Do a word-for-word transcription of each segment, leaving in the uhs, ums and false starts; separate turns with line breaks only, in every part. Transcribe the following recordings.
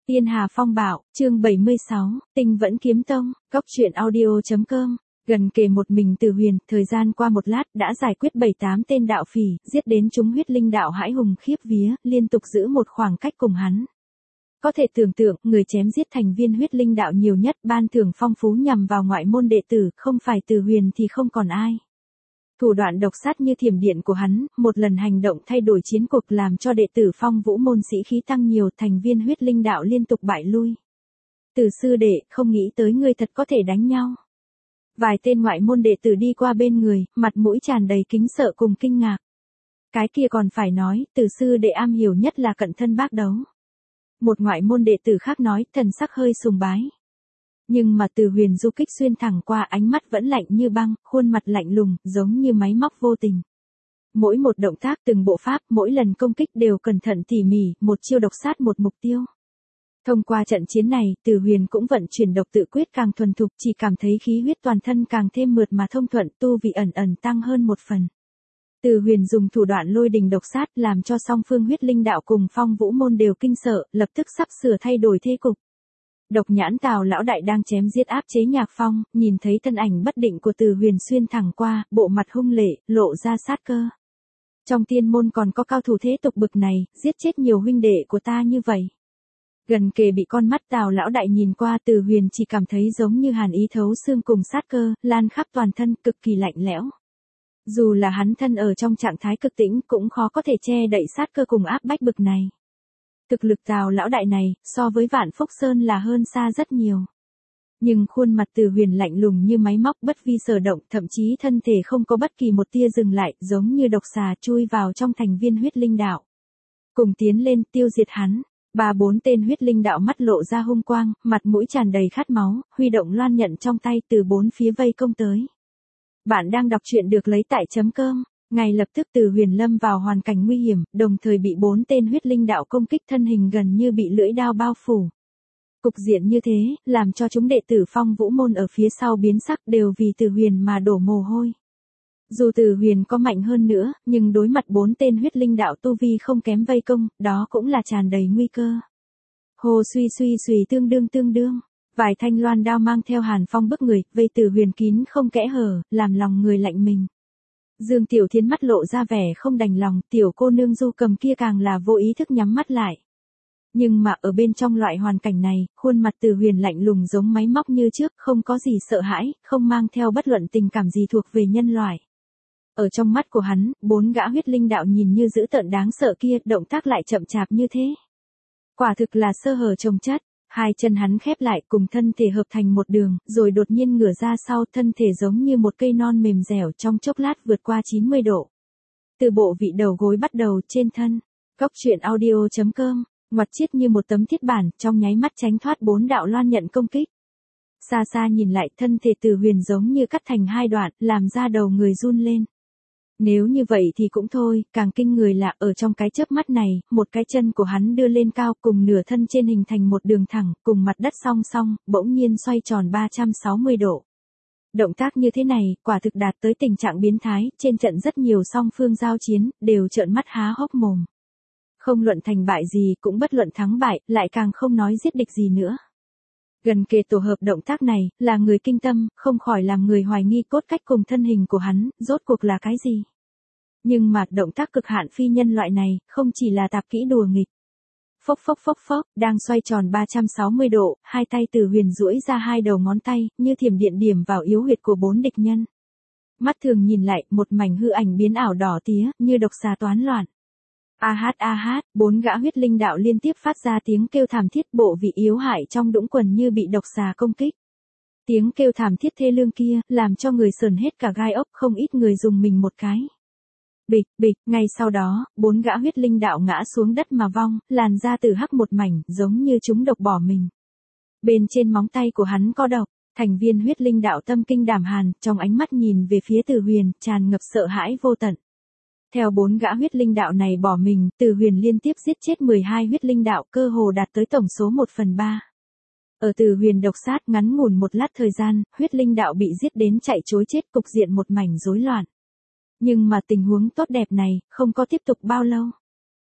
Tiên Hà Phong Bạo, chương bảy mươi sáu, Tinh Vẫn Kiếm Tông, Cốc truyện audio.com. Gần kề một mình Từ Huyền, thời gian qua một lát đã giải quyết bảy tám tên đạo phỉ, giết đến chúng huyết linh đạo hãi hùng khiếp vía, liên tục giữ một khoảng cách cùng hắn. Có thể tưởng tượng, người chém giết thành viên huyết linh đạo nhiều nhất, ban thưởng phong phú nhằm vào ngoại môn đệ tử, không phải Từ Huyền thì không còn ai. Thủ đoạn độc sát như thiểm điện của hắn, một lần hành động thay đổi chiến cục làm cho đệ tử Phong Vũ môn sĩ khí tăng nhiều, thành viên huyết linh đạo liên tục bại lui. Từ sư đệ, không nghĩ tới ngươi thật có thể đánh nhau. Vài tên ngoại môn đệ tử đi qua bên người, mặt mũi tràn đầy kính sợ cùng kinh ngạc. Cái kia còn phải nói, từ sư đệ am hiểu nhất là cận thân bác đấu. Một ngoại môn đệ tử khác nói, thần sắc hơi sùng bái. Nhưng mà Từ Huyền du kích xuyên thẳng qua, ánh mắt vẫn lạnh như băng, khuôn mặt lạnh lùng, giống như máy móc vô tình. Mỗi một động tác, từng bộ pháp, mỗi lần công kích đều cẩn thận tỉ mỉ, một chiêu độc sát một mục tiêu. Thông qua trận chiến này, Từ Huyền cũng vận chuyển độc tự quyết càng thuần thục, chỉ cảm thấy khí huyết toàn thân càng thêm mượt mà thông thuận, tu vị ẩn ẩn tăng hơn một phần. Từ Huyền dùng thủ đoạn lôi đình độc sát làm cho song phương huyết linh đạo cùng Phong Vũ môn đều kinh sợ, lập tức sắp sửa thay đổi thế cục. Độc nhãn Tào lão đại đang chém giết áp chế Nhạc Phong, nhìn thấy thân ảnh bất định của Từ Huyền xuyên thẳng qua, bộ mặt hung lệ, lộ ra sát cơ. Trong tiên môn còn có cao thủ thế tục bực này, giết chết nhiều huynh đệ của ta như vậy. Gần kề bị con mắt Tào lão đại nhìn qua, Từ Huyền chỉ cảm thấy giống như hàn ý thấu xương cùng sát cơ, lan khắp toàn thân, cực kỳ lạnh lẽo. Dù là hắn thân ở trong trạng thái cực tĩnh cũng khó có thể che đậy sát cơ cùng áp bách bực này. Thực lực Tào lão đại này, so với Vạn Phúc Sơn là hơn xa rất nhiều. Nhưng khuôn mặt Từ Huyền lạnh lùng như máy móc, bất vi sở động, thậm chí thân thể không có bất kỳ một tia dừng lại, giống như độc xà chui vào trong thành viên huyết linh đạo. Cùng tiến lên, tiêu diệt hắn. Ba bốn tên huyết linh đạo mắt lộ ra hung quang, mặt mũi tràn đầy khát máu, huy động loan nhận trong tay từ bốn phía vây công tới. Bạn đang đọc truyện được lấy tại chấm cơm. Ngay lập tức Từ Huyền lâm vào hoàn cảnh nguy hiểm, đồng thời bị bốn tên huyết linh đạo công kích, thân hình gần như bị lưỡi đao bao phủ. Cục diện như thế, làm cho chúng đệ tử Phong Vũ môn ở phía sau biến sắc, đều vì Từ Huyền mà đổ mồ hôi. Dù Từ Huyền có mạnh hơn nữa, nhưng đối mặt bốn tên huyết linh đạo tu vi không kém vây công, đó cũng là tràn đầy nguy cơ. Hồ suy suy suy tương đương tương đương, vài thanh loan đao mang theo hàn phong bức người, vây Từ Huyền kín không kẽ hở, làm lòng người lạnh mình. Dương Tiểu Thiến mắt lộ ra vẻ không đành lòng, tiểu cô nương Du Cầm kia càng là vô ý thức nhắm mắt lại. Nhưng mà ở bên trong loại hoàn cảnh này, khuôn mặt Từ Huyền lạnh lùng giống máy móc như trước, không có gì sợ hãi, không mang theo bất luận tình cảm gì thuộc về nhân loại. Ở trong mắt của hắn, bốn gã huyết linh đạo nhìn như dữ tợn đáng sợ kia, động tác lại chậm chạp như thế. Quả thực là sơ hở chồng chất. Hai chân hắn khép lại cùng thân thể hợp thành một đường, rồi đột nhiên ngửa ra sau, thân thể giống như một cây non mềm dẻo, trong chốc lát vượt qua chín mươi độ. Từ bộ vị đầu gối bắt đầu, trên thân. Cốc truyện audio.com, ngoặt chiết như một tấm thiết bản, trong nháy mắt tránh thoát bốn đạo loan nhận công kích. Xa xa nhìn lại, thân thể Từ Huyền giống như cắt thành hai đoạn, làm ra đầu người run lên. Nếu như vậy thì cũng thôi, càng kinh người là ở trong cái chớp mắt này, một cái chân của hắn đưa lên cao, cùng nửa thân trên hình thành một đường thẳng, cùng mặt đất song song, bỗng nhiên xoay tròn ba trăm sáu mươi độ. Động tác như thế này, quả thực đạt tới tình trạng biến thái, trên trận rất nhiều song phương giao chiến, đều trợn mắt há hốc mồm. Không luận thành bại gì, cũng bất luận thắng bại, lại càng không nói giết địch gì nữa. Gần kề tổ hợp động tác này, là người kinh tâm, không khỏi làm người hoài nghi cốt cách cùng thân hình của hắn, rốt cuộc là cái gì. Nhưng mà, động tác cực hạn phi nhân loại này, không chỉ là tạp kỹ đùa nghịch. Phốc phốc phốc phốc, đang xoay tròn ba trăm sáu mươi độ, hai tay Từ Huyền duỗi ra hai đầu ngón tay, như thiểm điện điểm vào yếu huyệt của bốn địch nhân. Mắt thường nhìn lại, một mảnh hư ảnh biến ảo đỏ tía, như độc xà toán loạn. A hát a hát, bốn gã huyết linh đạo liên tiếp phát ra tiếng kêu thảm thiết, bộ vị yếu hại trong đũng quần như bị độc xà công kích. Tiếng kêu thảm thiết thê lương kia, làm cho người sờn hết cả gai ốc, không ít người dùng mình một cái. Bịch, bịch, ngay sau đó, bốn gã huyết linh đạo ngã xuống đất mà vong, làn da từ hắc một mảnh, giống như chúng độc bỏ mình. Bên trên móng tay của hắn có độc, thành viên huyết linh đạo tâm kinh đảm hàn, trong ánh mắt nhìn về phía Từ Huyền, tràn ngập sợ hãi vô tận. Theo bốn gã huyết linh đạo này bỏ mình, Từ Huyền liên tiếp giết chết mười hai huyết linh đạo, cơ hồ đạt tới tổng số một phần ba. Ở Từ Huyền độc sát ngắn ngủn một lát thời gian, huyết linh đạo bị giết đến chạy trối chết, cục diện một mảnh rối loạn. Nhưng mà tình huống tốt đẹp này, không có tiếp tục bao lâu.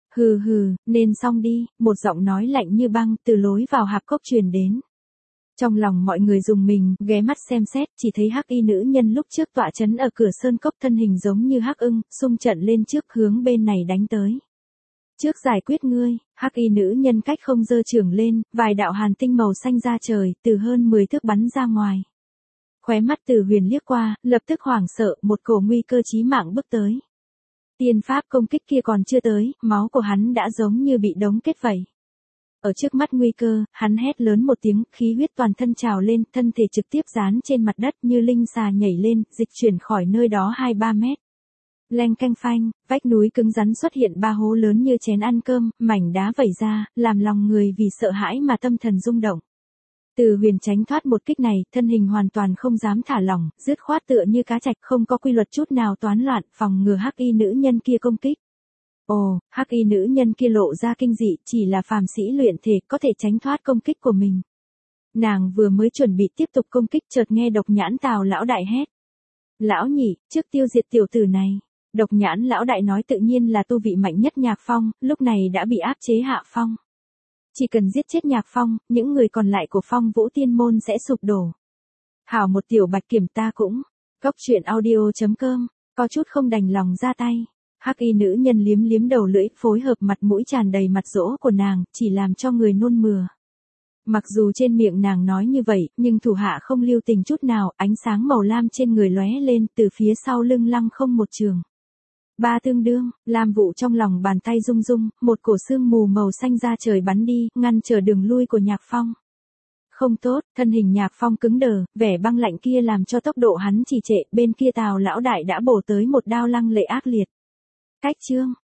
Hừ hừ, nên xong đi, một giọng nói lạnh như băng từ lối vào hạp cốc truyền đến. Trong lòng mọi người rùng mình, ghé mắt xem xét, chỉ thấy hắc y nữ nhân lúc trước tọa chấn ở cửa sơn cốc thân hình giống như hắc ưng, xung trận lên trước hướng bên này đánh tới. Trước giải quyết ngươi, hắc y nữ nhân cách không giơ trường lên, vài đạo hàn tinh màu xanh ra trời, từ hơn mười thước bắn ra ngoài. Khóe mắt Từ Huyền liếc qua, lập tức hoảng sợ, một cổ nguy cơ chí mạng bước tới. Tiên pháp công kích kia còn chưa tới, máu của hắn đã giống như bị đóng kết vậy. Ở trước mắt nguy cơ, hắn hét lớn một tiếng, khí huyết toàn thân trào lên, thân thể trực tiếp dán trên mặt đất như linh xà nhảy lên, dịch chuyển khỏi nơi đó hai ba mét. Leng canh phanh, vách núi cứng rắn xuất hiện ba hố lớn như chén ăn cơm, mảnh đá vẩy ra, làm lòng người vì sợ hãi mà tâm thần rung động. Từ Huyền tránh thoát một kích này, thân hình hoàn toàn không dám thả lỏng, dứt khoát tựa như cá trạch, không có quy luật chút nào toán loạn, phòng ngừa hắc y nữ nhân kia công kích. Ồ, hắc y nữ nhân kia lộ ra kinh dị, chỉ là phàm sĩ luyện thể có thể tránh thoát công kích của mình. Nàng vừa mới chuẩn bị tiếp tục công kích chợt nghe Độc Nhãn Tào lão đại hét. Lão nhị, trước tiêu diệt tiểu tử này. Độc Nhãn lão đại nói tự nhiên là tu vị mạnh nhất Nhạc Phong, lúc này đã bị áp chế hạ phong. Chỉ cần giết chết Nhạc Phong, những người còn lại của Phong Vũ Tiên Môn sẽ sụp đổ. Hảo một tiểu bạch kiểm ta cũng. Cốc truyện audio chấm com, có chút không đành lòng ra tay. Hắc y nữ nhân liếm liếm đầu lưỡi, phối hợp mặt mũi tràn đầy mặt dỗ của nàng, chỉ làm cho người nôn mửa. Mặc dù trên miệng nàng nói như vậy, nhưng thủ hạ không lưu tình chút nào, ánh sáng màu lam trên người lóe lên, từ phía sau lưng lăng không một trường. Ba tương đương, lam vụ trong lòng bàn tay rung rung, một cổ sương mù màu xanh ra trời bắn đi, ngăn trở đường lui của Nhạc Phong. Không tốt, thân hình Nhạc Phong cứng đờ, vẻ băng lạnh kia làm cho tốc độ hắn trì trệ, bên kia Tào lão đại đã bổ tới một đao lăng lệ ác liệt. Cách chương,